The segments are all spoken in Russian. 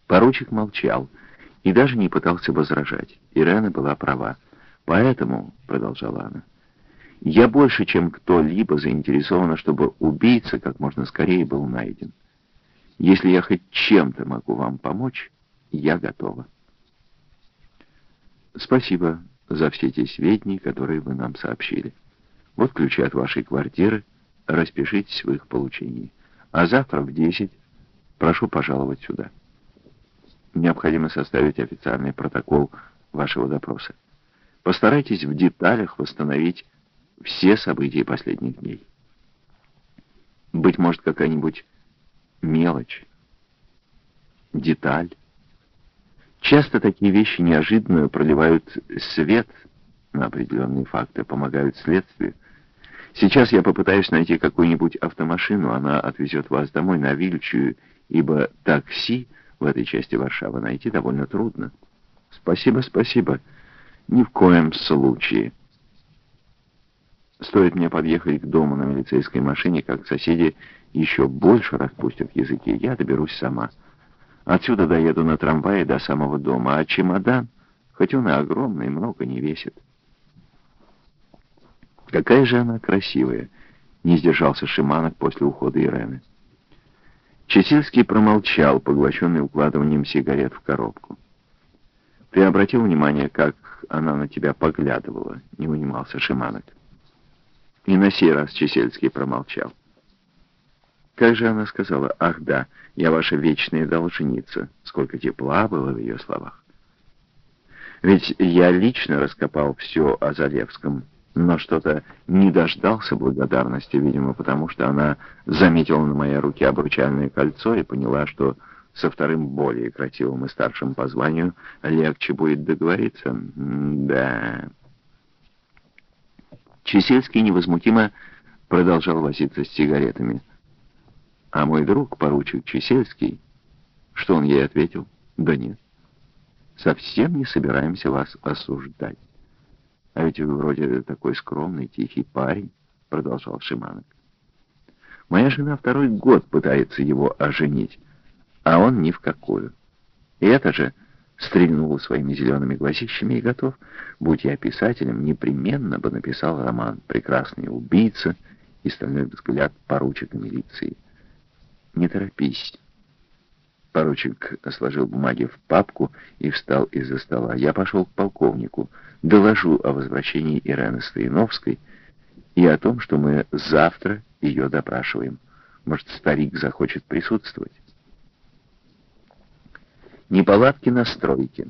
Поручик молчал и даже не пытался возражать. Ирена была права. «Поэтому», — продолжала она, — «я больше, чем кто-либо заинтересована, чтобы убийца как можно скорее был найден. Если я хоть чем-то могу вам помочь, я готова». «Спасибо за все те сведения, которые вы нам сообщили. Вот ключи от вашей квартиры, распишитесь в их получении. А завтра в 10 прошу пожаловать сюда. Необходимо составить официальный протокол вашего допроса. Постарайтесь в деталях восстановить все события последних дней. Быть может, какая-нибудь мелочь, деталь. Часто такие вещи неожиданно проливают свет на определенные факты, помогают следствию. Сейчас я попытаюсь найти какую-нибудь автомашину, она отвезет вас домой на Вильчую, ибо такси в этой части Варшавы найти довольно трудно. Спасибо, спасибо. Ни в коем случае. Стоит мне подъехать к дому на милицейской машине, как соседи еще больше распустят языки. Я доберусь сама. Отсюда доеду на трамвае до самого дома, а чемодан, хоть он и огромный, много не весит. Какая же она красивая, не сдержался Шиманов после ухода Ирены. Чесильский промолчал, поглощенный укладыванием сигарет в коробку. «Ты обратил внимание, как она на тебя поглядывала?» — не унимался Шиманов. И на сей раз Чесельский промолчал. Как же она сказала: «Ах да, я ваша вечная должница». Сколько тепла было в ее словах. Ведь я лично раскопал все о Залевском, но что-то не дождался благодарности, видимо, потому что она заметила на моей руке обручальное кольцо и поняла, что со вторым более красивым и старшим по званию легче будет договориться. Да. Чесельский невозмутимо продолжал возиться с сигаретами. А мой друг, поручик Чесельский, что он ей ответил? Да нет, совсем не собираемся вас осуждать. А ведь вы вроде такой скромный, тихий парень, продолжал Шиманов. Моя жена второй год пытается его оженить, а он ни в какую. И это же стрельнул своими зелеными глазищами и готов, будь я писателем, непременно бы написал роман «Прекрасный убийца» и «Стальной взгляд поручика милиции». Не торопись. Поручик сложил бумаги в папку и встал из-за стола. Я пошел к полковнику, доложу о возвращении Ирены Стояновской и о том, что мы завтра ее допрашиваем. Может, старик захочет присутствовать. Неполадки на стройке.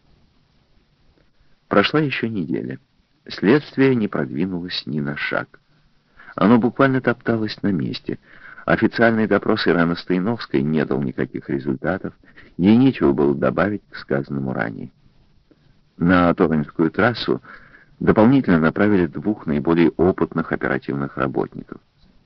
Прошла еще неделя. Следствие не продвинулось ни на шаг. Оно буквально топталось на месте. Официальный допрос Ирены Стояновской не дал никаких результатов, ей нечего было добавить к сказанному ранее. На Торинскую трассу дополнительно направили двух наиболее опытных оперативных работников.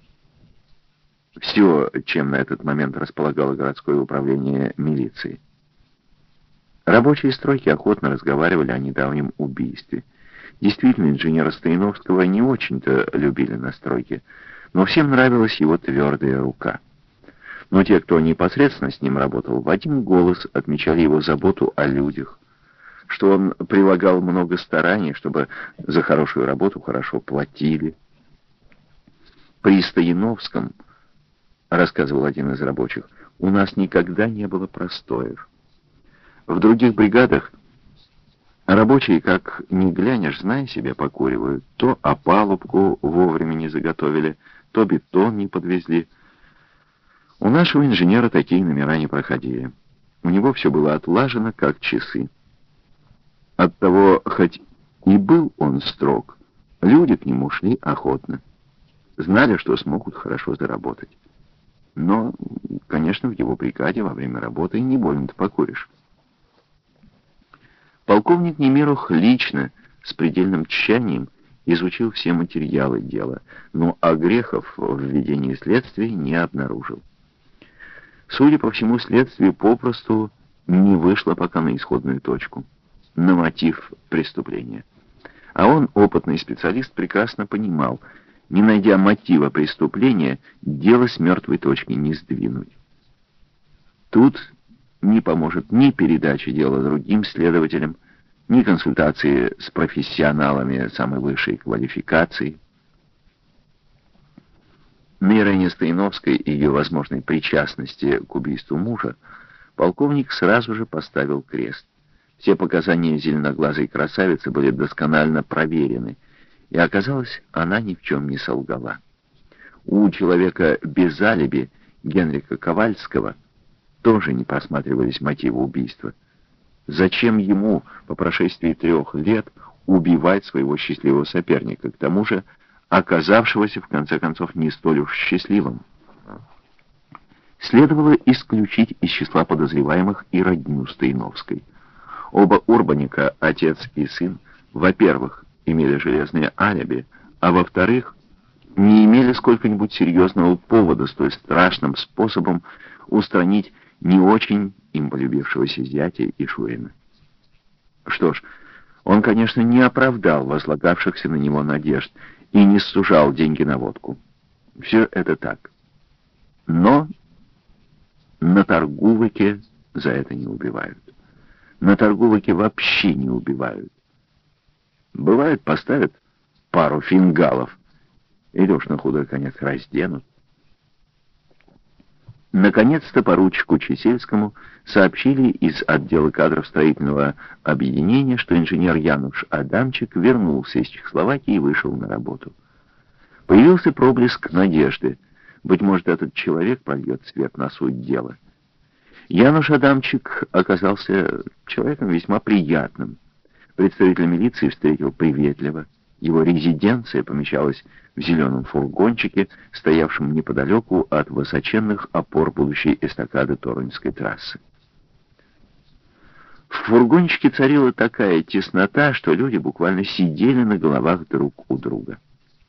Все, чем на этот момент располагало городское управление милиции. Рабочие стройки охотно разговаривали о недавнем убийстве. Действительно, инженера Стояновского не очень-то любили на стройке, но всем нравилась его твердая рука. Но те, кто непосредственно с ним работал, в один голос отмечали его заботу о людях, что он прилагал много стараний, чтобы за хорошую работу хорошо платили. При Стояновском, рассказывал один из рабочих, у нас никогда не было простоев. В других бригадах рабочие, как ни глянешь, зная себя, покуривают. То опалубку вовремя не заготовили, то бетон не подвезли. У нашего инженера такие номера не проходили. У него все было отлажено, как часы. Оттого, хоть и был он строг, люди к нему шли охотно. Знали, что смогут хорошо заработать. Но, конечно, в его бригаде во время работы не больно-то покуришь. Полковник Немиров лично, с предельным тщанием, изучил все материалы дела, но огрехов в ведении следствия не обнаружил. Судя по всему, следствие попросту не вышло пока на исходную точку, на мотив преступления. А он, опытный специалист, прекрасно понимал, не найдя мотива преступления, дело с мертвой точки не сдвинуть. Тут не поможет ни передача дела другим следователям, ни консультации с профессионалами самой высшей квалификации. На Ирине Стояновской и ее возможной причастности к убийству мужа полковник сразу же поставил крест. Все показания зеленоглазой красавицы были досконально проверены, и оказалось, она ни в чем не солгала. У человека без алиби, Генрика Ковальского, тоже не просматривались мотивы убийства. Зачем ему по прошествии 3 лет убивать своего счастливого соперника, к тому же оказавшегося в конце концов не столь уж счастливым? Следовало исключить из числа подозреваемых и родню Стояновской. Оба Урбаника, отец и сын, во-первых, имели железные алиби, а во-вторых, не имели сколько-нибудь серьезного повода столь страшным способом устранить не очень им полюбившегося зятя и Шурина. Что ж, он, конечно, не оправдал возлагавшихся на него надежд и не сужал деньги на водку. Все это так. Но на Торгувыке за это не убивают. На Торгувыке вообще не убивают. Бывает, поставят пару фингалов, или уж на худой конец разденут. Наконец-то поручику Чесельскому сообщили из отдела кадров строительного объединения, что инженер Януш Адамчик вернулся из Чехословакии и вышел на работу. Появился проблеск надежды. Быть может, этот человек прольет свет на суть дела. Януш Адамчик оказался человеком весьма приятным. Представитель милиции встретил приветливо. Его резиденция помещалась в зеленом фургончике, стоявшем неподалеку от высоченных опор будущей эстакады Торунской трассы. В фургончике царила такая теснота, что люди буквально сидели на головах друг у друга.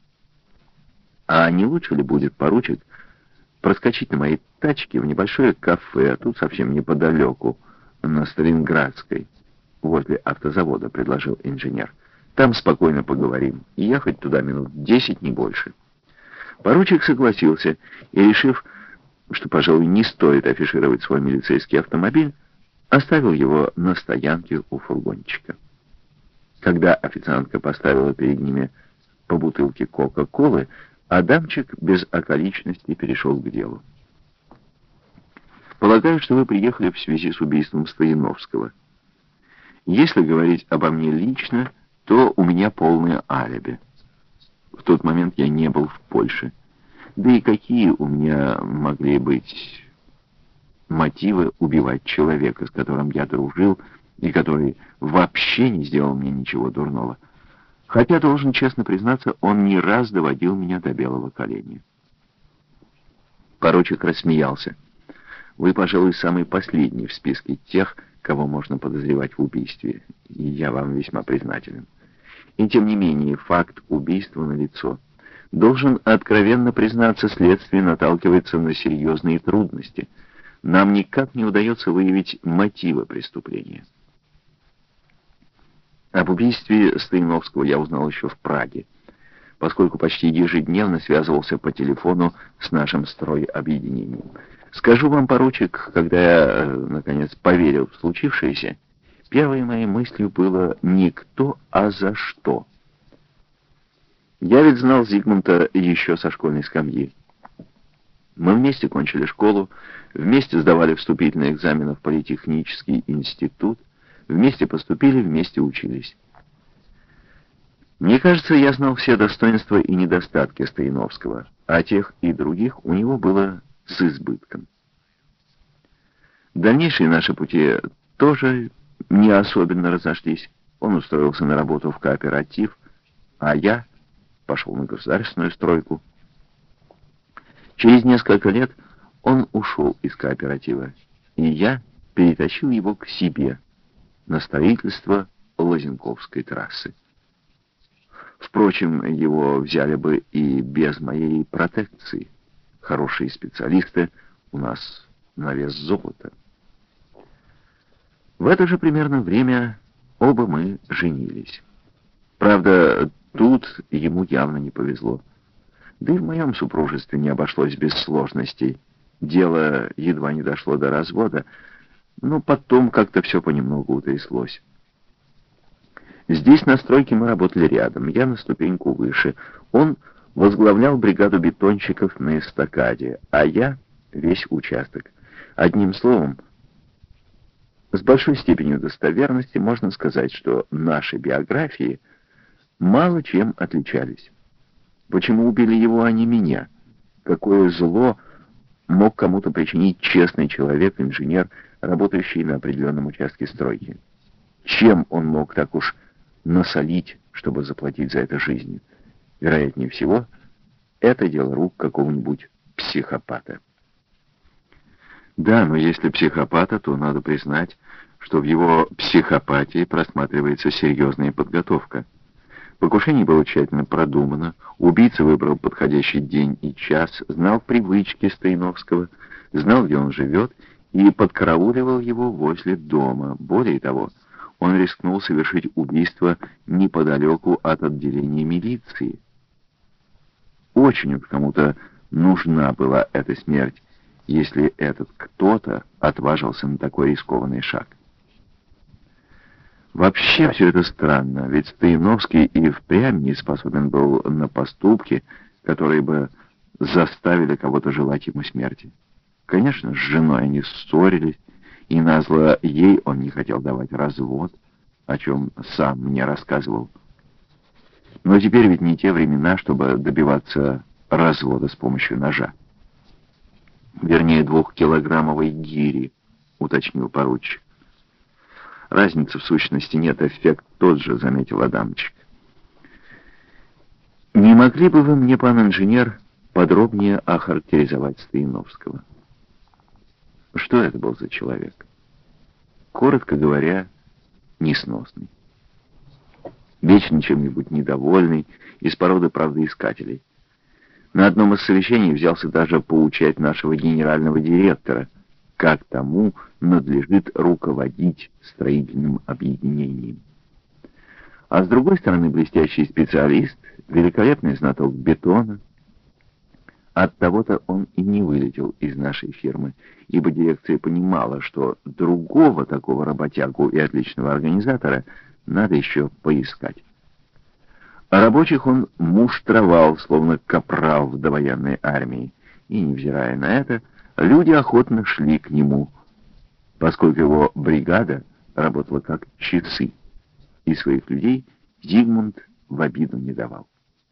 А не лучше ли будет, поручик, проскочить на моей тачке в небольшое кафе, а тут совсем неподалеку, на Сталинградской, возле автозавода, предложил инженер. Там спокойно поговорим, и ехать туда минут 10, не больше. Поручик согласился, и, решив, что, пожалуй, не стоит афишировать свой милицейский автомобиль, оставил его на стоянке у фургончика. Когда официантка поставила перед ними по бутылке Кока-Колы, Адамчик без околичности перешел к делу. «Полагаю, что вы приехали в связи с убийством Стояновского. Если говорить обо мне лично, то у меня полное алиби. В тот момент я не был в Польше. Да и какие у меня могли быть мотивы убивать человека, с которым я дружил, и который вообще не сделал мне ничего дурного? Хотя, должен честно признаться, он не раз доводил меня до белого коленя». Поручик рассмеялся. «Вы, пожалуй, самый последний в списке тех, кого можно подозревать в убийстве, и я вам весьма признателен. И тем не менее, факт убийства налицо. Должен откровенно признаться, следствие наталкивается на серьезные трудности. Нам никак не удается выявить мотивы преступления». Об убийстве Стояновского я узнал еще в Праге, поскольку почти ежедневно связывался по телефону с нашим стройобъединением. Скажу вам, поручик, когда я, наконец, поверил в случившееся, первой моей мыслью было не кто, а за что. Я ведь знал Зигмунда еще со школьной скамьи. Мы вместе кончили школу, вместе сдавали вступительные экзамены в политехнический институт, вместе поступили, вместе учились. Мне кажется, я знал все достоинства и недостатки Стояновского, а тех и других у него было с избытком. Дальнейшие наши пути тоже не особенно разошлись. Он устроился на работу в кооператив, а я пошел на государственную стройку. Через несколько лет он ушел из кооператива, и я перетащил его к себе на строительство Лозенковской трассы. Впрочем, его взяли бы и без моей протекции. Хорошие специалисты у нас на вес золота. В это же примерно время оба мы женились. Правда, тут ему явно не повезло. Да и в моем супружестве не обошлось без сложностей. Дело едва не дошло до развода, но потом как-то все понемногу утряслось. Здесь на стройке мы работали рядом, я на ступеньку выше. Он возглавлял бригаду бетонщиков на эстакаде, а я весь участок. Одним словом, с большой степенью достоверности можно сказать, что наши биографии мало чем отличались. Почему убили его, а не меня? Какое зло мог кому-то причинить честный человек, инженер, работающий на определенном участке стройки? Чем он мог так уж насолить, чтобы заплатить за это жизнью? Вероятнее всего, это дело рук какого-нибудь психопата. Да, но если психопата, то надо признать, что в его психопатии просматривается серьезная подготовка. Покушение было тщательно продумано, убийца выбрал подходящий день и час, знал привычки Стояновского, знал, где он живет, и подкарауливал его возле дома. Более того, он рискнул совершить убийство неподалеку от отделения милиции. Очень уж кому-то нужна была эта смерть, если этот кто-то отважился на такой рискованный шаг. Вообще все это странно, ведь Стояновский и впрямь не способен был на поступки, которые бы заставили кого-то желать ему смерти. Конечно, с женой они ссорились, и назло ей он не хотел давать развод, о чем сам мне рассказывал. Но теперь ведь не те времена, чтобы добиваться развода с помощью ножа. Вернее, 2-килограммовой гири, уточнил поручик. Разницы в сущности нет, эффект тот же, заметил Адамчик. Не могли бы вы мне, пан инженер, подробнее охарактеризовать Стояновского? Что это был за человек? Коротко говоря, несносный. Вечно чем-нибудь недовольный, из породы правдоискателей. На одном из совещаний взялся даже поучать нашего генерального директора, как тому надлежит руководить строительным объединением. А с другой стороны, блестящий специалист, великолепный знаток бетона. Оттого-то он и не вылетел из нашей фирмы, ибо дирекция понимала, что другого такого работягу и отличного организатора надо еще поискать. А рабочих он муштровал, словно капрал в довоенной армии, и, невзирая на это, люди охотно шли к нему, поскольку его бригада работала как часы, и своих людей Зигмунд в обиду не давал.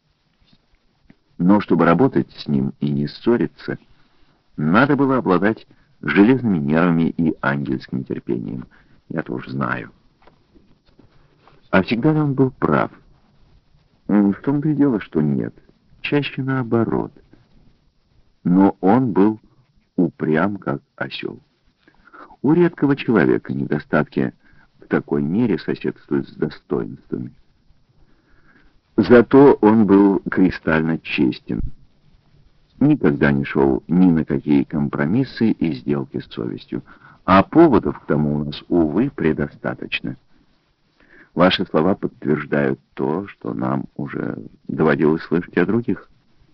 Но чтобы работать с ним и не ссориться, надо было обладать железными нервами и ангельским терпением. Я тоже знаю. А всегда ли он был прав? В том-то и дело, что нет. Чаще наоборот. Но он был упрям, как осел. У редкого человека недостатки в такой мере соседствуют с достоинствами. Зато он был кристально честен. Никогда не шел ни на какие компромиссы и сделки с совестью. А поводов к тому у нас, увы, предостаточно. Ваши слова подтверждают то, что нам уже доводилось слышать о других.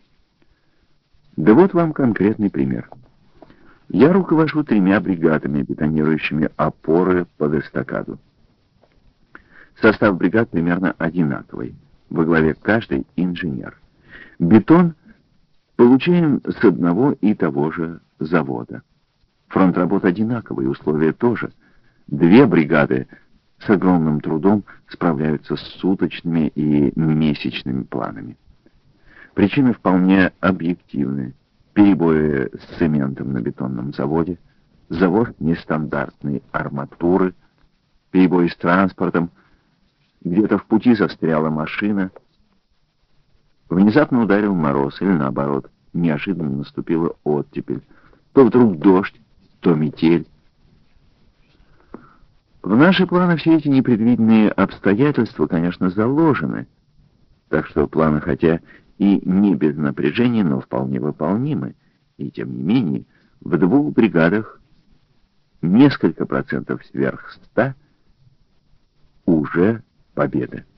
Да вот вам конкретный пример. Я руковожу 3 бригадами, бетонирующими опоры под эстакаду. Состав бригад примерно одинаковый. Во главе каждой инженер. Бетон получаем с одного и того же завода. Фронт работ одинаковый, условия тоже. 2 бригады с огромным трудом справляются с суточными и месячными планами. Причины вполне объективны. Перебои с цементом на бетонном заводе, завоз нестандартной арматуры, перебои с транспортом, где-то в пути застряла машина. Внезапно ударил мороз, или наоборот, неожиданно наступила оттепель. То вдруг дождь, то метель. В наши планы все эти непредвиденные обстоятельства, конечно, заложены. Так что планы, хотя и не без напряжения, но вполне выполнимы. И тем не менее, в 2 бригадах несколько процентов сверх 100 уже победа.